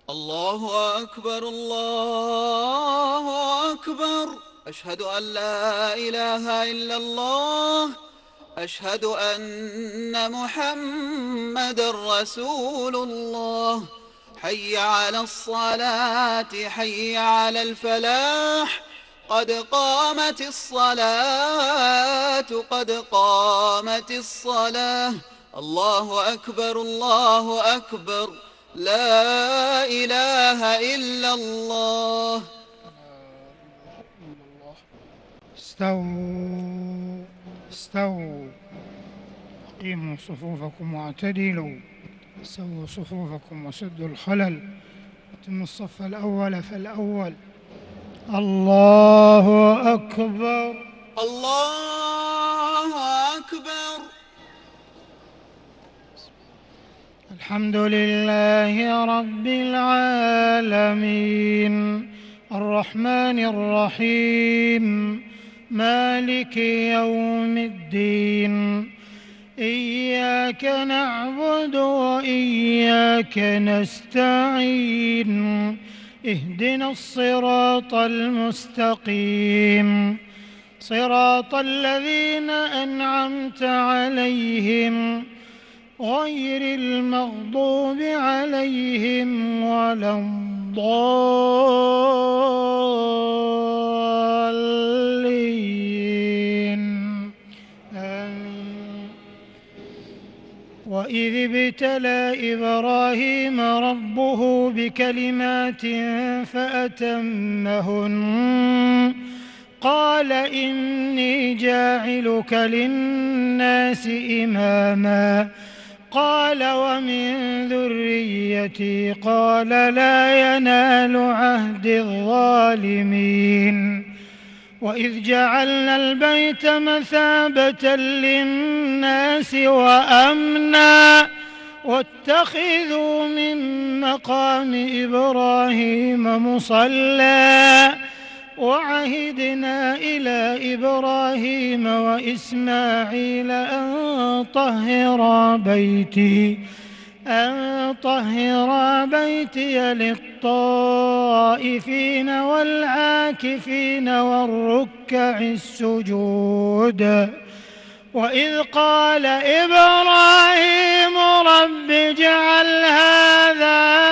الله أكبر الله أكبر. أشهد أن لا إله إلا الله. أشهد أن محمد رسول الله. حي على الصلاة حي على الفلاح. قد قامت الصلاة قد قامت الصلاة. الله أكبر الله أكبر. لا إله إلا الله. استووا استووا، أقيموا صفوفكم واعتدلوا، سووا صفوفكم وسدوا الخلل، أتموا الصف الأول فالأول. الله أكبر الله أكبر. الحمد لله رب العالمين، الرحمن الرحيم، مالك يوم الدين. إياك نعبد وإياك نستعين، اهدنا الصراط المستقيم، صراط الذين أنعمت عليهم غير المغضوب عليهم ولا الضالين. آمين. وإذ ابتلى إبراهيم ربه بكلمات فأتمهن قال إني جاعلك للناس إماما قال ومن ذريتي قال لا ينال عهد الظالمين. وإذ جعلنا البيت مثابة للناس وأمنا واتخذوا من مقام إبراهيم مصلى وعهدنا إلى إبراهيم وإسماعيل أن طهرا بيتي للطائفين والعاكفين والركع السجود. وإذ قال إبراهيم رب اجعل هذا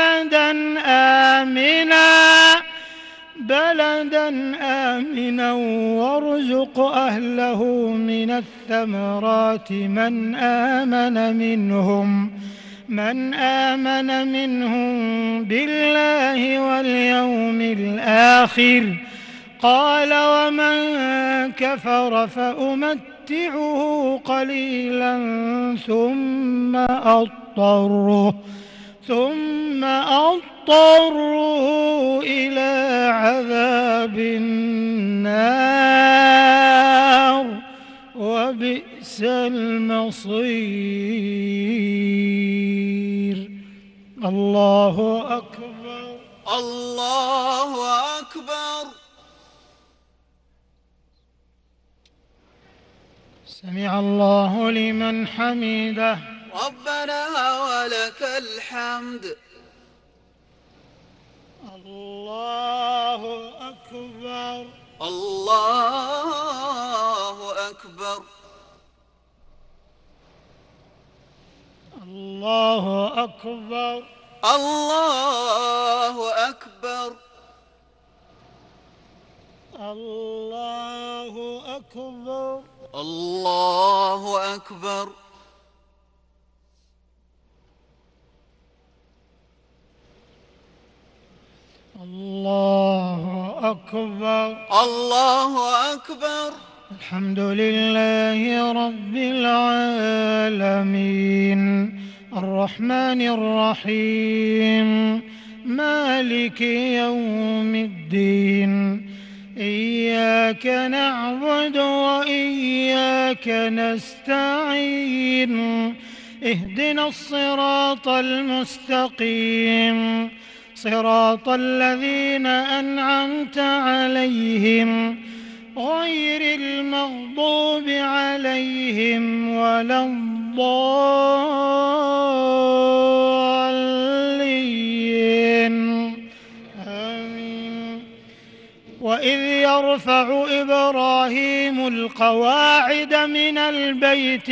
بلدا آمنا وارزق أهله من الثمرات من آمن منهم بالله واليوم الآخر. قال ومن كفر فأمتعه قليلا ثم أضطره إلى عذاب النار وبئس المصير. الله أكبر الله أكبر. سمع الله لمن حمده. ربنا ولك الحمد. الله أكبر الله أكبر. الله أكبر الله أكبر. الله أكبر الله أكبر. الله أكبر الله أكبر. الحمد لله رب العالمين، الرحمن الرحيم، مالك يوم الدين. إياك نعبد وإياك نستعين، اهدنا الصراط المستقيم، صراط الذين أنعمت عليهم غير المغضوب عليهم ولا الضالين. يرفع إبراهيم القواعد من البيت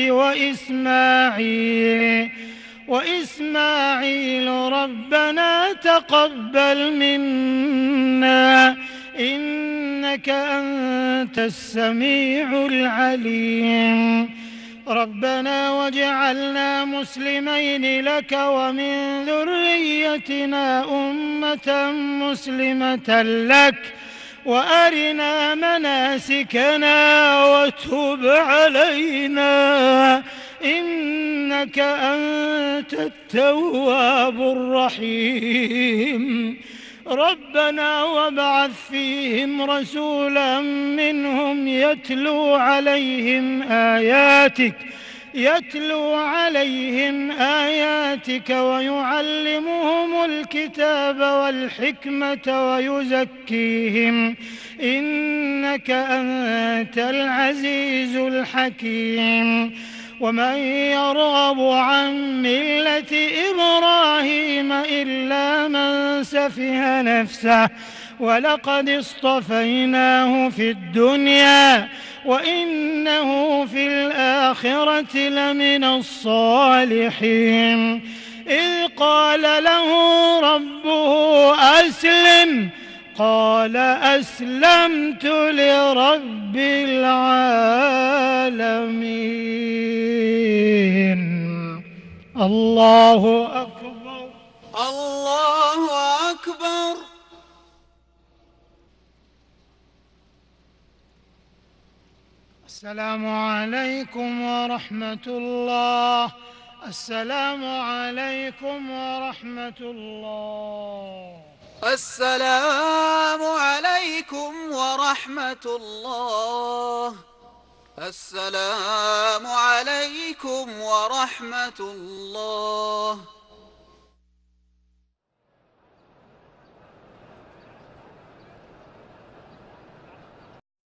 وإسماعيل ربنا تقبل منا إنك أنت السميع العليم ربنا واجعلنا مسلمين لك ومن ذريتنا أمة مسلمة لك وأرنا مناسكنا وتب علينا إنك أنت التواب الرحيم ربنا وابعث فيهم رسولا منهم يتلو عليهم آياتك ويعلمهم الكتاب والحكمة ويزكيهم إنك أنت العزيز الحكيم ومن يرغب عن ملة إبراهيم إلا من سفه نفسه ولقد اصطفيناه في الدنيا وإنه في الآخرة لمن الصالحين إذ قال له ربه أسلم قال أسلمت لرب العالمين الله أكبر الله أكبر. السلام عليكم ورحمة الله. السلام عليكم ورحمة الله. السلام عليكم ورحمة الله. السلام عليكم ورحمة الله.